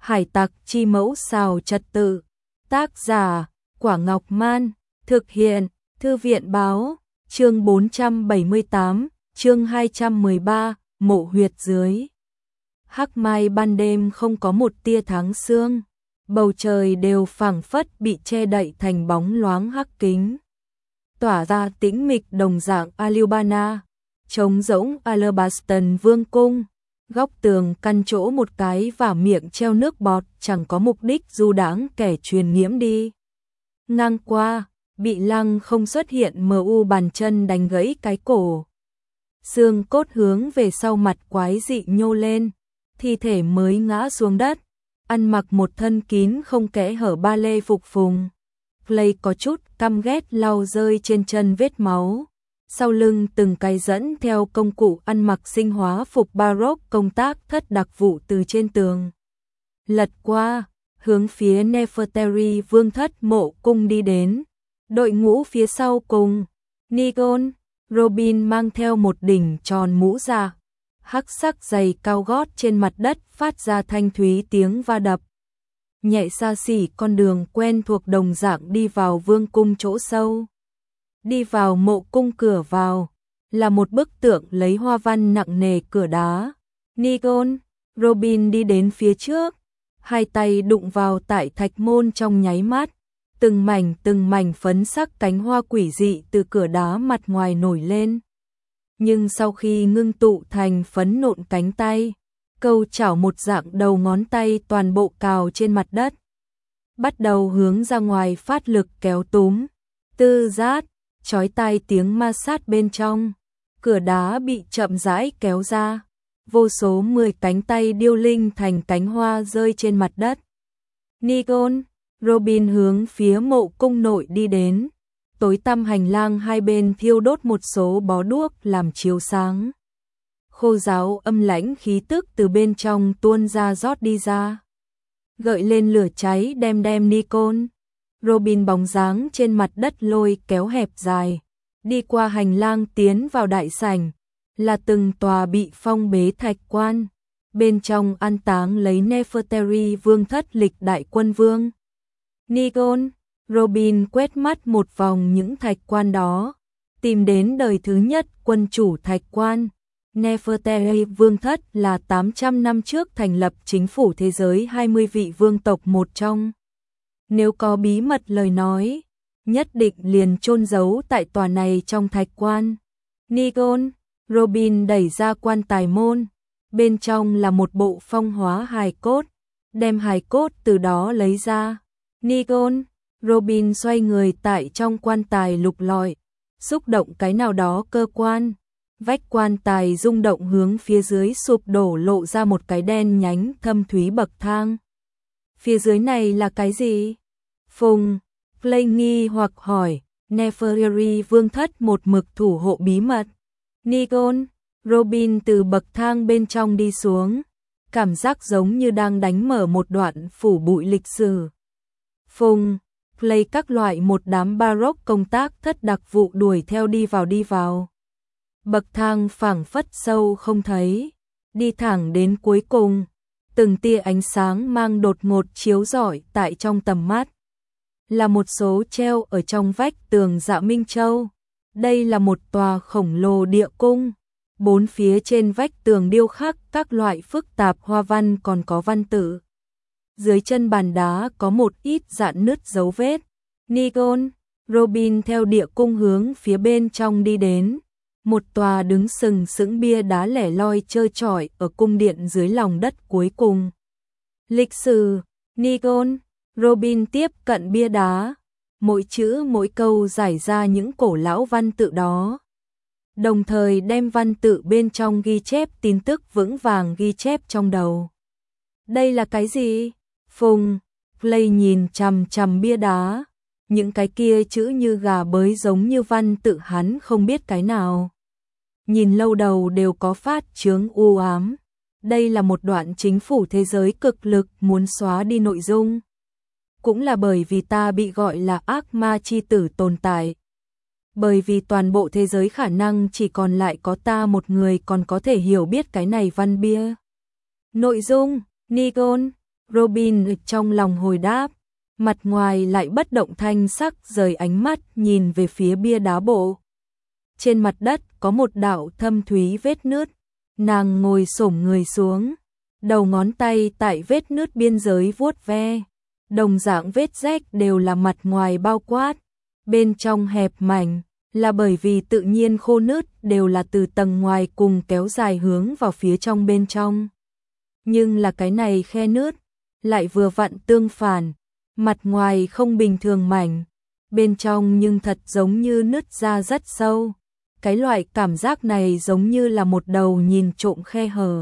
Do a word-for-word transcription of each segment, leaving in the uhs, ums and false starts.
Hải tặc chi mẫu xào trật tự. Tác giả, Quả Ngọc Man. Thực hiện, Thư viện Báo. Chương bốn trăm bảy mươi tám, chương hai trăm mười ba, mộ huyệt dưới. Hắc mai ban đêm không có một tia tháng sương, bầu trời đều phảng phất bị che đậy thành bóng loáng hắc kính, tỏa ra tĩnh mịch đồng dạng Alubana, trống rỗng Alabaston Vương cung. Góc tường căn chỗ một cái và miệng treo nước bọt chẳng có mục đích du đãng kẻ truyền nhiễm đi ngang qua, bị lăng không xuất hiện mờ u bàn chân đánh gãy cái cổ. Xương cốt hướng về sau mặt quái dị nhô lên, thi thể mới ngã xuống đất, ăn mặc một thân kín không kẽ hở ba lê phục phùng. Clay có chút căm ghét lau rơi trên chân vết máu. Sau lưng từng cái dẫn theo công cụ ăn mặc sinh hóa phục Baroque công tác thất đặc vụ từ trên tường lật qua, hướng phía Nefertari vương thất mộ cung đi đến. Đội ngũ phía sau cùng, Nigon, Robin mang theo một đỉnh tròn mũ da, hắc sắc giày cao gót trên mặt đất phát ra thanh thúy tiếng va đập. Nhẹ xa xỉ con đường quen thuộc đồng dạng đi vào vương cung chỗ sâu. Đi vào mộ cung cửa vào, là một bức tượng lấy hoa văn nặng nề cửa đá. Nigon, Robin đi đến phía trước, hai tay đụng vào tại thạch môn trong nháy mắt. Từng mảnh từng mảnh phấn sắc cánh hoa quỷ dị từ cửa đá mặt ngoài nổi lên. Nhưng sau khi ngưng tụ thành phấn nộn cánh tay, câu chảo một dạng đầu ngón tay toàn bộ cào trên mặt đất, bắt đầu hướng ra ngoài phát lực kéo túm. Tư rát, chói tai tiếng ma sát bên trong, cửa đá bị chậm rãi kéo ra, vô số mười cánh tay điêu linh thành cánh hoa rơi trên mặt đất. Nigon, Robin hướng phía mộ cung nội đi đến. Tối tăm hành lang hai bên thiêu đốt một số bó đuốc làm chiếu sáng. Khô ráo âm lãnh khí tức từ bên trong tuôn ra rót đi ra, gợi lên lửa cháy đem đem Nigon, Robin bóng dáng trên mặt đất lôi kéo hẹp dài, đi qua hành lang tiến vào đại sảnh, là từng tòa bị phong bế thạch quan, bên trong an táng lấy Nefertari vương thất lịch đại quân vương. Nigon, Robin quét mắt một vòng những thạch quan đó, tìm đến đời thứ nhất quân chủ thạch quan. Nefertari vương thất là tám trăm năm trước thành lập chính phủ thế giới hai mươi vị vương tộc một trong. Nếu có bí mật lời nói, nhất định liền chôn giấu tại tòa này trong thạch quan. Nigon, Robin đẩy ra quan tài môn, bên trong là một bộ phong hóa hài cốt, đem hài cốt từ đó lấy ra. Nigon, Robin xoay người tại trong quan tài lục lọi, xúc động cái nào đó cơ quan. Vách quan tài rung động hướng phía dưới sụp đổ lộ ra một cái đen nhánh thâm thúy bậc thang. Phía dưới này là cái gì? Phùng, Clay nghi hoặc hỏi. Nefertari vương thất một mực thủ hộ bí mật. Nigon, Robin từ bậc thang bên trong đi xuống, cảm giác giống như đang đánh mở một đoạn phủ bụi lịch sử. Phùng, Clay các loại một đám Baroque công tác thất đặc vụ đuổi theo đi vào đi vào. Bậc thang phảng phất sâu không thấy, đi thẳng đến cuối cùng, từng tia ánh sáng mang đột ngột chiếu rọi tại trong tầm mắt. Là một số treo ở trong vách tường Dạ Minh Châu. Đây là một tòa khổng lồ địa cung, bốn phía trên vách tường điêu khắc các loại phức tạp hoa văn còn có văn tự. Dưới chân bàn đá có một ít rạn nứt dấu vết. Nigon, Robin theo địa cung hướng phía bên trong đi đến. Một tòa đứng sừng sững bia đá lẻ loi trơ trọi ở cung điện dưới lòng đất cuối cùng. Lịch sử, Nigon, Robin tiếp cận bia đá, mỗi chữ mỗi câu giải ra những cổ lão văn tự đó, đồng thời đem văn tự bên trong ghi chép tin tức vững vàng ghi chép trong đầu. Đây là cái gì? Phùng, Clay nhìn chằm chằm bia đá, những cái kia chữ như gà bới giống như văn tự hắn không biết cái nào. Nhìn lâu đầu đều có phát chướng u ám. Đây là một đoạn chính phủ thế giới cực lực muốn xóa đi nội dung. Cũng là bởi vì ta bị gọi là ác ma chi tử tồn tại. Bởi vì toàn bộ thế giới khả năng chỉ còn lại có ta một người còn có thể hiểu biết cái này văn bia. Nội dung, Nigon, Robin trong lòng hồi đáp, mặt ngoài lại bất động thanh sắc rời ánh mắt nhìn về phía bia đá bộ. Trên mặt đất có một đạo thâm thúy vết nứt, nàng ngồi xổm người xuống, đầu ngón tay tại vết nứt biên giới vuốt ve, đồng dạng vết rách đều là mặt ngoài bao quát, bên trong hẹp mảnh, là bởi vì tự nhiên khô nứt đều là từ tầng ngoài cùng kéo dài hướng vào phía trong bên trong. Nhưng là cái này khe nứt, lại vừa vặn tương phản, mặt ngoài không bình thường mảnh, bên trong nhưng thật giống như nứt ra rất sâu. Cái loại cảm giác này giống như là một đầu nhìn trộm khe hở.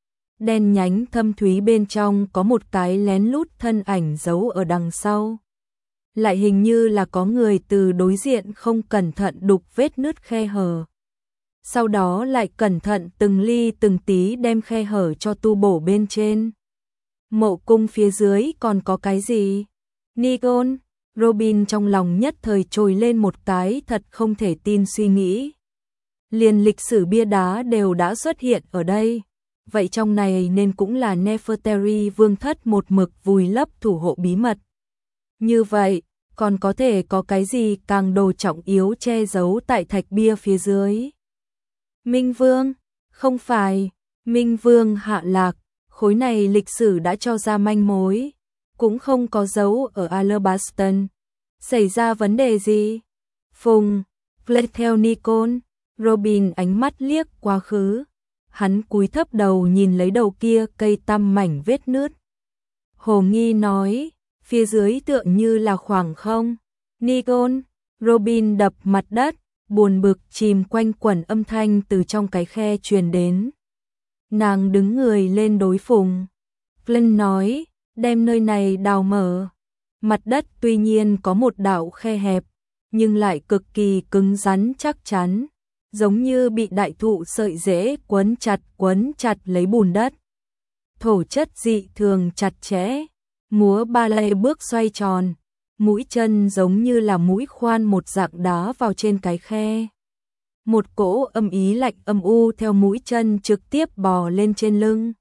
Đen nhánh thâm thúy bên trong có một cái lén lút thân ảnh giấu ở đằng sau. Lại hình như là có người từ đối diện không cẩn thận đục vết nứt khe hở. Sau đó lại cẩn thận từng ly từng tí đem khe hở cho tu bổ bên trên. Mộ cung phía dưới còn có cái gì? Nikon, Robin trong lòng nhất thời trồi lên một cái thật không thể tin suy nghĩ. Liền lịch sử bia đá đều đã xuất hiện ở đây. Vậy trong này nên cũng là Nefertari vương thất một mực vùi lấp thủ hộ bí mật. Như vậy, còn có thể có cái gì càng đồ trọng yếu che giấu tại thạch bia phía dưới? Minh Vương? Không phải, Minh Vương hạ lạc, khối này lịch sử đã cho ra manh mối, cũng không có dấu ở Alabaston. Xảy ra vấn đề gì? Phùng, Flake theo Nikon, Robin ánh mắt liếc quá khứ. Hắn cúi thấp đầu nhìn lấy đầu kia cây tăm mảnh vết nứt. Hồ nghi nói, phía dưới tựa như là khoảng không. Nikon, Robin đập mặt đất, buồn bực chìm quanh quẩn âm thanh từ trong cái khe truyền đến. Nàng đứng người lên đối Phùng. Flynn nói, đem nơi này đào mở. Mặt đất tuy nhiên có một đạo khe hẹp, nhưng lại cực kỳ cứng rắn chắc chắn, giống như bị đại thụ sợi rễ quấn chặt quấn chặt lấy bùn đất. Thổ chất dị thường chặt chẽ, múa ba lê bước xoay tròn, mũi chân giống như là mũi khoan một dạng đá vào trên cái khe. Một cỗ âm ý lạnh âm u theo mũi chân trực tiếp bò lên trên lưng.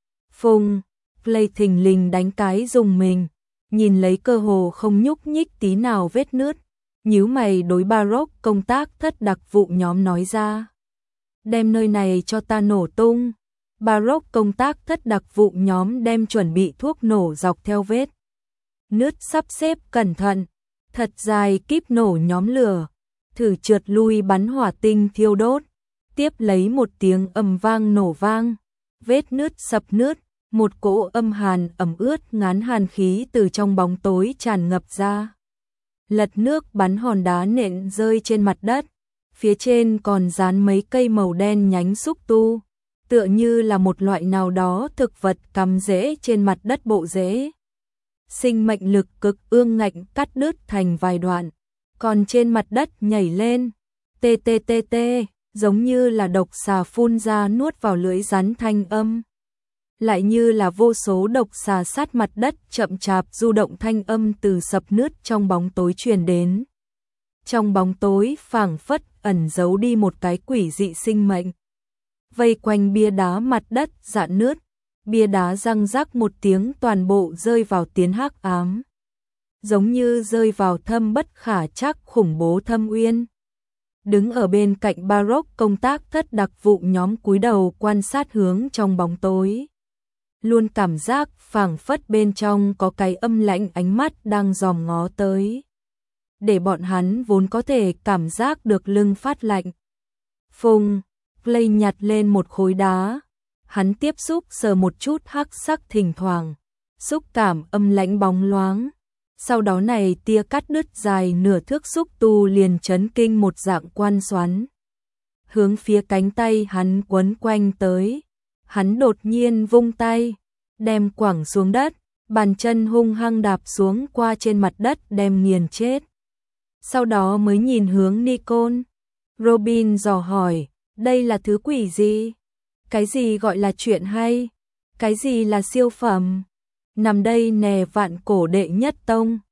Phùng, Play thình lình đánh cái dùng mình, nhìn lấy cơ hồ không nhúc nhích tí nào vết nứt, nhíu mày đối Baroque công tác thất đặc vụ nhóm nói ra. Đem nơi này cho ta nổ tung. Baroque công tác thất đặc vụ nhóm đem chuẩn bị thuốc nổ dọc theo vết nứt sắp xếp cẩn thận, thật dài kíp nổ nhóm lửa, thử trượt lui bắn hỏa tinh thiêu đốt, tiếp lấy một tiếng ầm vang nổ vang, vết nứt sập nứt, một cỗ âm hàn ẩm ướt ngán hàn khí từ trong bóng tối tràn ngập ra. Lật nước bắn hòn đá nện rơi trên mặt đất, phía trên còn dán mấy cây màu đen nhánh xúc tu, tựa như là một loại nào đó thực vật cắm rễ trên mặt đất bộ rễ. Sinh mệnh lực cực ương ngạnh cắt đứt thành vài đoạn, còn trên mặt đất nhảy lên, tê tê tê tê, giống như là độc xà phun ra nuốt vào lưỡi rắn thanh âm. Lại như là vô số độc xà sát mặt đất chậm chạp du động thanh âm từ sập nứt trong bóng tối truyền đến. Trong bóng tối phảng phất ẩn giấu đi một cái quỷ dị sinh mệnh. Vây quanh bia đá mặt đất rạn nứt, bia đá răng rắc một tiếng toàn bộ rơi vào tiến hắc ám. Giống như rơi vào thâm bất khả trắc khủng bố thâm uyên. Đứng ở bên cạnh Baroque công tác thất đặc vụ nhóm cúi đầu quan sát hướng trong bóng tối. Luôn cảm giác phảng phất bên trong có cái âm lãnh ánh mắt đang dòm ngó tới. Để bọn hắn vốn có thể cảm giác được lưng phát lạnh. Phùng, Play nhặt lên một khối đá. Hắn tiếp xúc sờ một chút hắc sắc thỉnh thoảng. Xúc cảm âm lãnh bóng loáng. Sau đó này tia cắt đứt dài nửa thước xúc tu liền chấn kinh một dạng quan xoắn. Hướng phía cánh tay hắn quấn quanh tới. Hắn đột nhiên vung tay, đem quẳng xuống đất, bàn chân hung hăng đạp xuống qua trên mặt đất đem nghiền chết. Sau đó mới nhìn hướng Nikon. Robin dò hỏi, đây là thứ quỷ gì? Cái gì gọi là chuyện hay? Cái gì là siêu phẩm? Nằm đây nè vạn cổ đệ nhất tông.